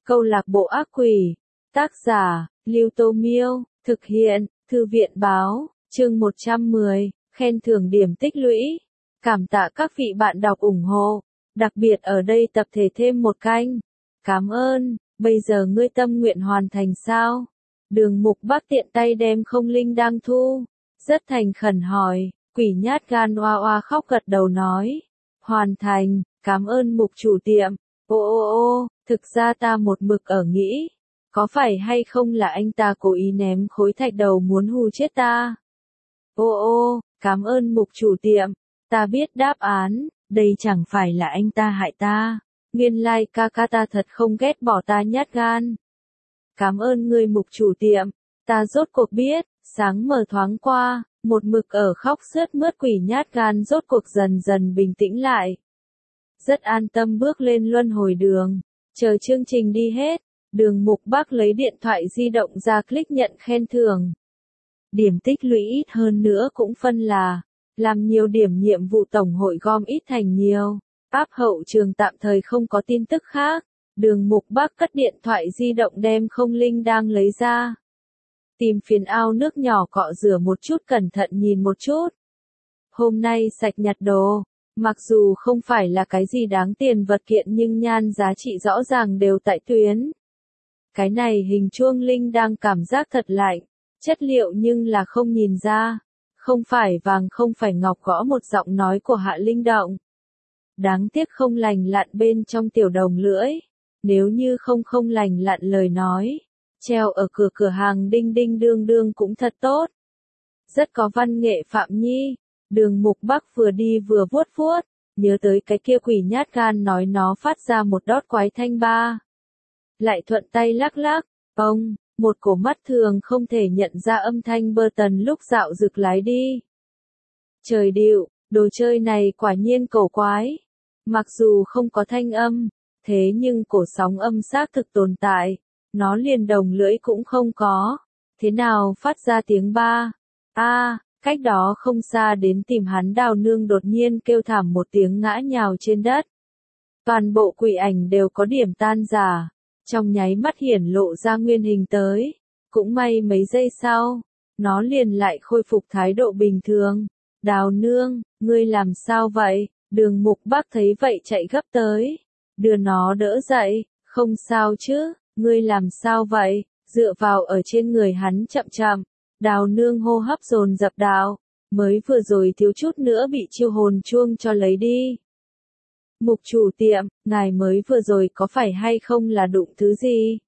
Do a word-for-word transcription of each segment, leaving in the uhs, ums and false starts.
Câu lạc bộ ác quỷ. Tác giả, Lưu Tô Miêu. Thực hiện, Thư viện Báo. Chương một trăm mười. Khen thưởng điểm tích lũy. Cảm tạ các vị bạn đọc ủng hộ. Đặc biệt ở đây tập thể thêm một canh. Cảm ơn. Bây giờ ngươi tâm nguyện hoàn thành sao? Đường Mục Bắc tiện tay đem không linh đang thu. Rất thành khẩn hỏi. Quỷ nhát gan oa oa khóc gật đầu nói. Hoàn thành, cảm ơn Mục chủ tiệm. Ô ô ô, thực ra ta một mực ở nghĩ. Có phải hay không là anh ta cố ý ném khối thạch đầu muốn hù chết ta? Ô ô, cảm ơn Mục chủ tiệm. Ta biết đáp án, đây chẳng phải là anh ta hại ta. Nguyên lai ca ca ta thật không ghét bỏ ta nhát gan. Cảm ơn người Mục chủ tiệm. Ta rốt cuộc biết, sáng mờ thoáng qua, một mực ở khóc sướt mướt quỷ nhát gan rốt cuộc dần dần bình tĩnh lại. Rất an tâm bước lên luân hồi đường. Chờ chương trình đi hết, Đường Mục Bắc lấy điện thoại di động ra click nhận khen thưởng. Điểm tích lũy ít hơn nữa cũng phân là, làm nhiều điểm nhiệm vụ tổng hội gom ít thành nhiều. Áp hậu trường tạm thời không có tin tức khác. Đường Mục Bắc cất điện thoại di động đem không linh đang lấy ra. Tìm phiền ao nước nhỏ cọ rửa một chút cẩn thận nhìn một chút. Hôm nay sạch nhặt đồ. Mặc dù không phải là cái gì đáng tiền vật kiện nhưng nhan giá trị rõ ràng đều tại tuyến. Cái này hình chuông linh đang cảm giác thật lạnh. Chất liệu nhưng là không nhìn ra. Không phải vàng không phải ngọc gõ một giọng nói của Hạ Linh Động. Đáng tiếc không lành lặn bên trong tiểu đồng lưỡi. Nếu như không không lành lặn lời nói. Treo ở cửa cửa hàng đinh đinh đương đương cũng thật tốt. Rất có văn nghệ Phạm Nhi. Đường Mục Bắc vừa đi vừa vuốt vuốt. Nhớ tới cái kia quỷ nhát gan nói nó phát ra một đót quái thanh ba. Lại thuận tay lắc lắc. Ông, một cổ mắt thường không thể nhận ra âm thanh bơ tần lúc dạo rực lái đi. Trời điệu, đồ chơi này quả nhiên cổ quái. Mặc dù không có thanh âm, thế nhưng cổ sóng âm xác thực tồn tại. Nó liền đồng lưỡi cũng không có. Thế nào phát ra tiếng ba? A, cách đó không xa đến tìm hắn Đào Nương đột nhiên kêu thảm một tiếng ngã nhào trên đất. Toàn bộ quỷ ảnh đều có điểm tan rã. Trong nháy mắt hiển lộ ra nguyên hình tới. Cũng may mấy giây sau, nó liền lại khôi phục thái độ bình thường. Đào Nương, ngươi làm sao vậy? Đường Mục Bắc thấy vậy chạy gấp tới. Đưa nó đỡ dậy, không sao chứ, ngươi làm sao vậy? Dựa vào ở trên người hắn chậm chậm. Đào Nương hô hấp dồn dập đào. Mới vừa rồi thiếu chút nữa bị chiêu hồn chuông cho lấy đi. Mục chủ tiệm, ngài mới vừa rồi có phải hay không là đụng thứ gì?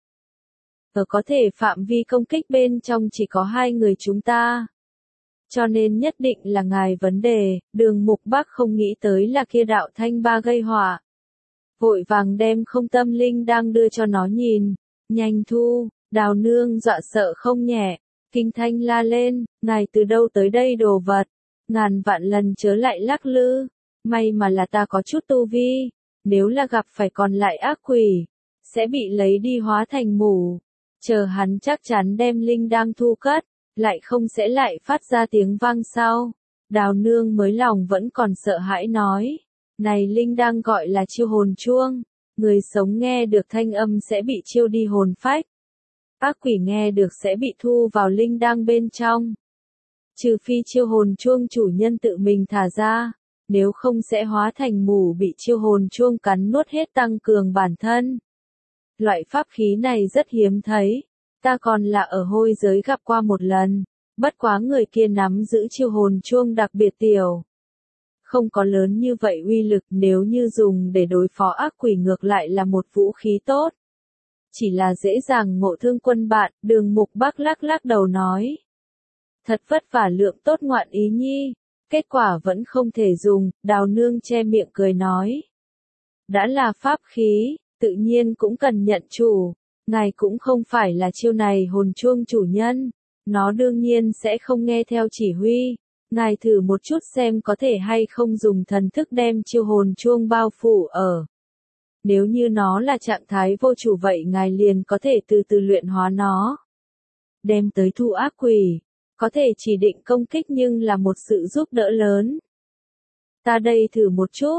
Ở có thể phạm vi công kích bên trong chỉ có hai người chúng ta. Cho nên nhất định là ngài vấn đề. Đường Mục Bắc không nghĩ tới là kia đạo thanh ba gây họa. Vội vàng đem không tâm linh đang đưa cho nó nhìn. Nhanh thu, Đào Nương dọa sợ không nhẹ. Kinh thanh la lên, ngài từ đâu tới đây đồ vật. Ngàn vạn lần chớ lại lắc lư. May mà là ta có chút tu vi. Nếu là gặp phải còn lại ác quỷ, sẽ bị lấy đi hóa thành mù. Chờ hắn chắc chắn đem linh đang thu cất, lại không sẽ lại phát ra tiếng vang sau. Đào Nương mới lòng vẫn còn sợ hãi nói. Này linh đang gọi là chiêu hồn chuông. Người sống nghe được thanh âm sẽ bị chiêu đi hồn phách. Ác quỷ nghe được sẽ bị thu vào linh đang bên trong. Trừ phi chiêu hồn chuông chủ nhân tự mình thả ra. Nếu không sẽ hóa thành mù bị chiêu hồn chuông cắn nuốt hết tăng cường bản thân. Loại pháp khí này rất hiếm thấy. Ta còn là ở hôi giới gặp qua một lần. Bất quá người kia nắm giữ chiêu hồn chuông đặc biệt tiểu. Không có lớn như vậy uy lực nếu như dùng để đối phó ác quỷ ngược lại là một vũ khí tốt. Chỉ là dễ dàng ngộ thương quân bạn, Đường Mục Bắc lắc lắc đầu nói. Thật vất vả lượng tốt ngoạn ý nhi. Kết quả vẫn không thể dùng, Đào Nương che miệng cười nói. Đã là pháp khí, tự nhiên cũng cần nhận chủ. Ngài cũng không phải là chiêu này hồn chuông chủ nhân. Nó đương nhiên sẽ không nghe theo chỉ huy. Ngài thử một chút xem có thể hay không dùng thần thức đem chiêu hồn chuông bao phủ ở. Nếu như nó là trạng thái vô chủ vậy ngài liền có thể từ từ luyện hóa nó. Đem tới thu ác quỷ. Có thể chỉ định công kích nhưng là một sự giúp đỡ lớn. Ta đây thử một chút.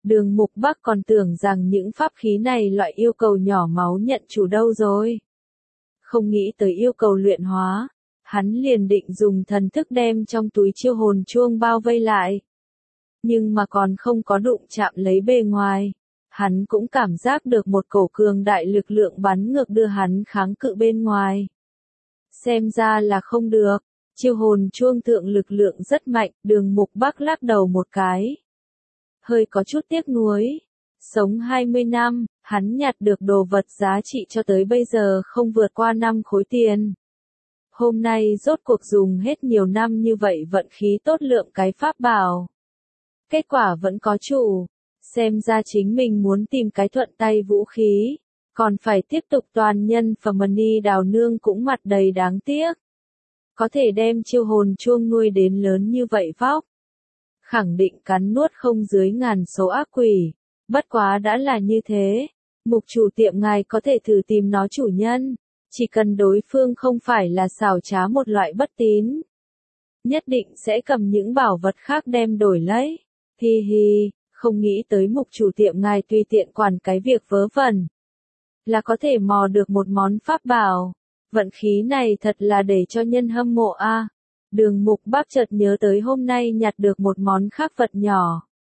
Đường Mục Bắc còn tưởng rằng những pháp khí này loại yêu cầu nhỏ máu nhận chủ đâu rồi. Không nghĩ tới yêu cầu luyện hóa, hắn liền định dùng thần thức đem trong túi chiêu hồn chuông bao vây lại. Nhưng mà còn không có đụng chạm lấy bề ngoài, hắn cũng cảm giác được một cổ cường đại lực lượng bắn ngược đưa hắn kháng cự bên ngoài. Xem ra là không được, chiêu hồn chuông thượng lực lượng rất mạnh, Đường Mục Bắc lắc đầu một cái. Hơi có chút tiếc nuối. Sống hai mươi năm, hắn nhặt được đồ vật giá trị cho tới bây giờ không vượt qua năm khối tiền. Hôm nay rốt cuộc dùng hết nhiều năm như vậy vận khí tốt lượng cái pháp bảo. Kết quả vẫn có chủ. Xem ra chính mình muốn tìm cái thuận tay vũ khí. Còn phải tiếp tục toàn nhân và money đào nương cũng mặt đầy đáng tiếc. Có thể đem chiêu hồn chuông nuôi đến lớn như vậy vóc. Khẳng định cắn nuốt không dưới ngàn số ác quỷ. Bất quá đã là như thế. Mục chủ tiệm ngài có thể thử tìm nó chủ nhân. Chỉ cần đối phương không phải là xảo trá một loại bất tín. Nhất định sẽ cầm những bảo vật khác đem đổi lấy. Hi hi, không nghĩ tới mục chủ tiệm ngài tùy tiện quản cái việc vớ vẩn. Là có thể mò được một món pháp bảo. Vận khí này thật là để cho nhân hâm mộ a. À. Đường Mục Bắc chợt nhớ tới hôm nay nhặt được một món khác vật nhỏ.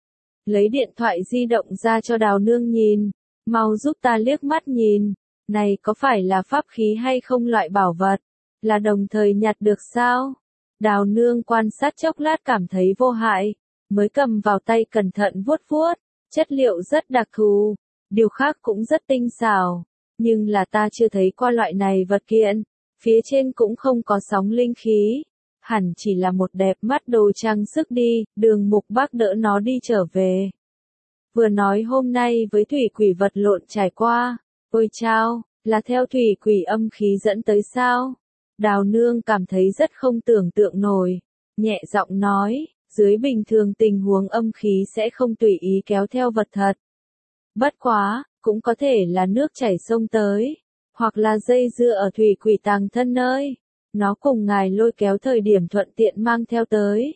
Lấy điện thoại di động ra cho Đào Nương nhìn. Mau giúp ta liếc mắt nhìn. Này có phải là pháp khí hay không loại bảo vật? Là đồng thời nhặt được sao? Đào Nương quan sát chốc lát cảm thấy vô hại. Mới cầm vào tay cẩn thận vuốt vuốt. Chất liệu rất đặc thù. Điều khác cũng rất tinh xảo. Nhưng là ta chưa thấy qua loại này vật kiện. Phía trên cũng không có sóng linh khí. Hẳn chỉ là một đẹp mắt đồ trang sức đi. Đường Mục Bắc đỡ nó đi trở về. Vừa nói hôm nay với thủy quỷ vật lộn trải qua. Ôi chao, là theo thủy quỷ âm khí dẫn tới sao? Đào Nương cảm thấy rất không tưởng tượng nổi. Nhẹ giọng nói, dưới bình thường tình huống âm khí sẽ không tùy ý kéo theo vật thật. Bất quá, cũng có thể là nước chảy sông tới. Hoặc là dây dưa ở thủy quỷ tàng thân nơi. Nó cùng ngài lôi kéo thời điểm thuận tiện mang theo tới.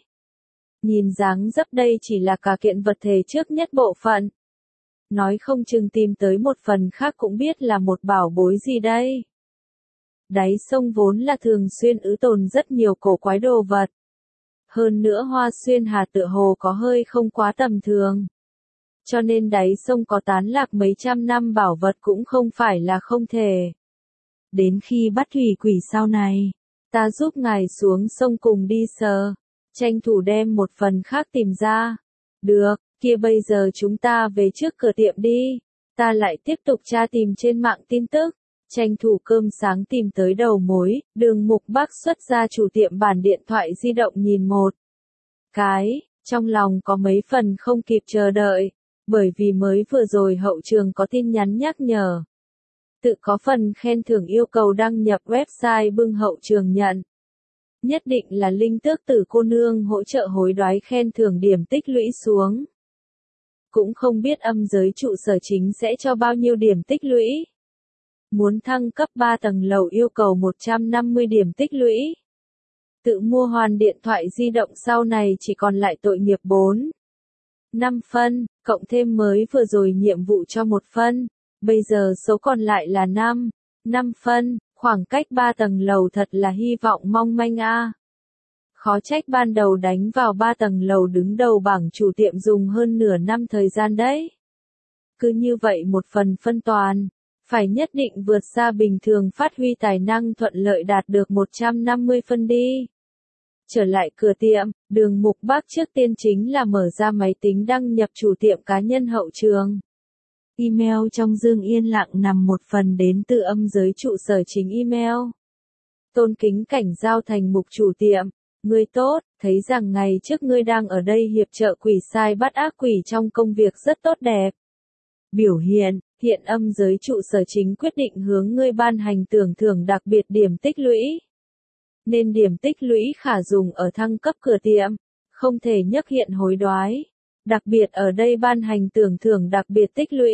Nhìn dáng dấp đây chỉ là cả kiện vật thể trước nhất bộ phận. Nói không chừng tìm tới một phần khác cũng biết là một bảo bối gì đây. Đáy sông vốn là thường xuyên ứ tồn rất nhiều cổ quái đồ vật. Hơn nữa Hoa Xuyên Hà tựa hồ có hơi không quá tầm thường. Cho nên đáy sông có tán lạc mấy trăm năm bảo vật cũng không phải là không thể. Đến khi bắt thủy quỷ sau này, ta giúp ngài xuống sông cùng đi sờ. Tranh thủ đem một phần khác tìm ra. Được, kia bây giờ chúng ta về trước cửa tiệm đi. Ta lại tiếp tục tra tìm trên mạng tin tức. Tranh thủ cơm sáng tìm tới đầu mối. Đường Mục Bắc xuất ra chủ tiệm bản điện thoại di động nhìn một cái. Trong lòng có mấy phần không kịp chờ đợi. Bởi vì mới vừa rồi hậu trường có tin nhắn nhắc nhở. Tự có phần khen thưởng yêu cầu đăng nhập website bưng hậu trường nhận. Nhất định là linh tước tử cô nương hỗ trợ hối đoái khen thưởng điểm tích lũy xuống. Cũng không biết âm giới trụ sở chính sẽ cho bao nhiêu điểm tích lũy. Muốn thăng cấp ba tầng lầu yêu cầu một trăm năm mươi điểm tích lũy. Tự mua hoàn điện thoại di động sau này chỉ còn lại tội nghiệp bốn. năm phân, cộng thêm mới vừa rồi nhiệm vụ cho một phân. Bây giờ số còn lại là năm. năm phân, khoảng cách ba tầng lầu thật là hy vọng mong manh a. À. Khó trách ban đầu đánh vào ba tầng lầu đứng đầu bảng chủ tiệm dùng hơn nửa năm thời gian đấy. Cứ như vậy một phần phân toàn, phải nhất định vượt xa bình thường phát huy tài năng thuận lợi đạt được một trăm năm mươi phân đi. Trở lại cửa tiệm, Đường Mục Bắc trước tiên chính là mở ra máy tính đăng nhập chủ tiệm cá nhân hậu trường. Email trong dương yên lặng nằm một phần đến từ âm giới trụ sở chính email. Tôn kính cảnh giao thành mục chủ tiệm. Ngươi tốt, thấy rằng ngày trước ngươi đang ở đây hiệp trợ quỷ sai bắt ác quỷ trong công việc rất tốt đẹp. Biểu hiện, hiện âm giới trụ sở chính quyết định hướng ngươi ban hành tưởng thưởng đặc biệt điểm tích lũy. Nên điểm tích lũy khả dùng ở thăng cấp cửa tiệm, không thể nhắc hiện hối đoái. Đặc biệt ở đây ban hành tưởng thưởng đặc biệt tích lũy.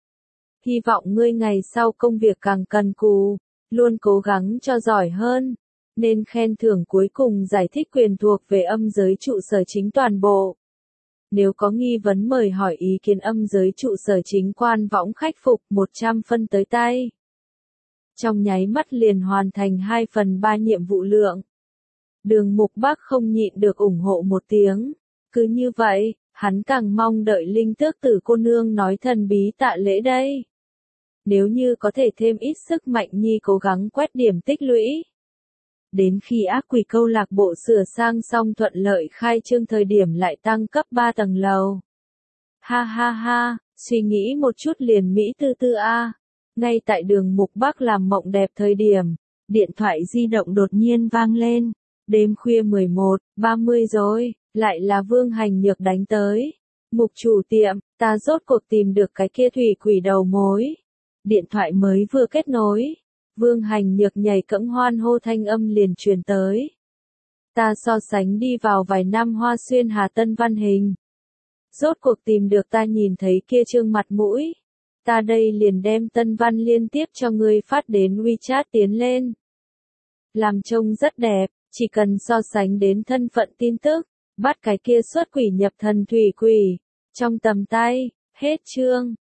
Hy vọng ngươi ngày sau công việc càng cần cù, luôn cố gắng cho giỏi hơn. Nên khen thưởng cuối cùng giải thích quyền thuộc về âm giới trụ sở chính toàn bộ. Nếu có nghi vấn mời hỏi ý kiến âm giới trụ sở chính quan võng khách phục một trăm phân tới tay. Trong nháy mắt liền hoàn thành hai phần ba nhiệm vụ lượng. Đường Mục Bắc không nhịn được ủng hộ một tiếng. Cứ như vậy, hắn càng mong đợi Linh Tước Tử cô nương nói thần bí tạ lễ đây. Nếu như có thể thêm ít sức mạnh nhi cố gắng quét điểm tích lũy. Đến khi ác quỷ câu lạc bộ sửa sang xong thuận lợi khai trương thời điểm lại tăng cấp ba tầng lầu. Ha ha ha, suy nghĩ một chút liền Mỹ tư tư a. Ngay tại đường Mục Bắc làm mộng đẹp thời điểm, điện thoại di động đột nhiên vang lên. Đêm khuya mười một, ba mươi rồi, lại là Vương Hành Nhược đánh tới. Mục chủ tiệm, ta rốt cuộc tìm được cái kia thủy quỷ đầu mối. Điện thoại mới vừa kết nối. Vương Hành Nhược nhảy cẫng hoan hô thanh âm liền truyền tới. Ta so sánh đi vào vài năm Hoa Xuyên Hà Tân Văn hình. Rốt cuộc tìm được ta nhìn thấy kia trương mặt mũi. Ta đây liền đem Tân Văn liên tiếp cho ngươi phát đến WeChat tiến lên. Làm trông rất đẹp, chỉ cần so sánh đến thân phận tin tức, bắt cái kia xuất quỷ nhập thần thủy quỷ. Trong tầm tay, hết chương.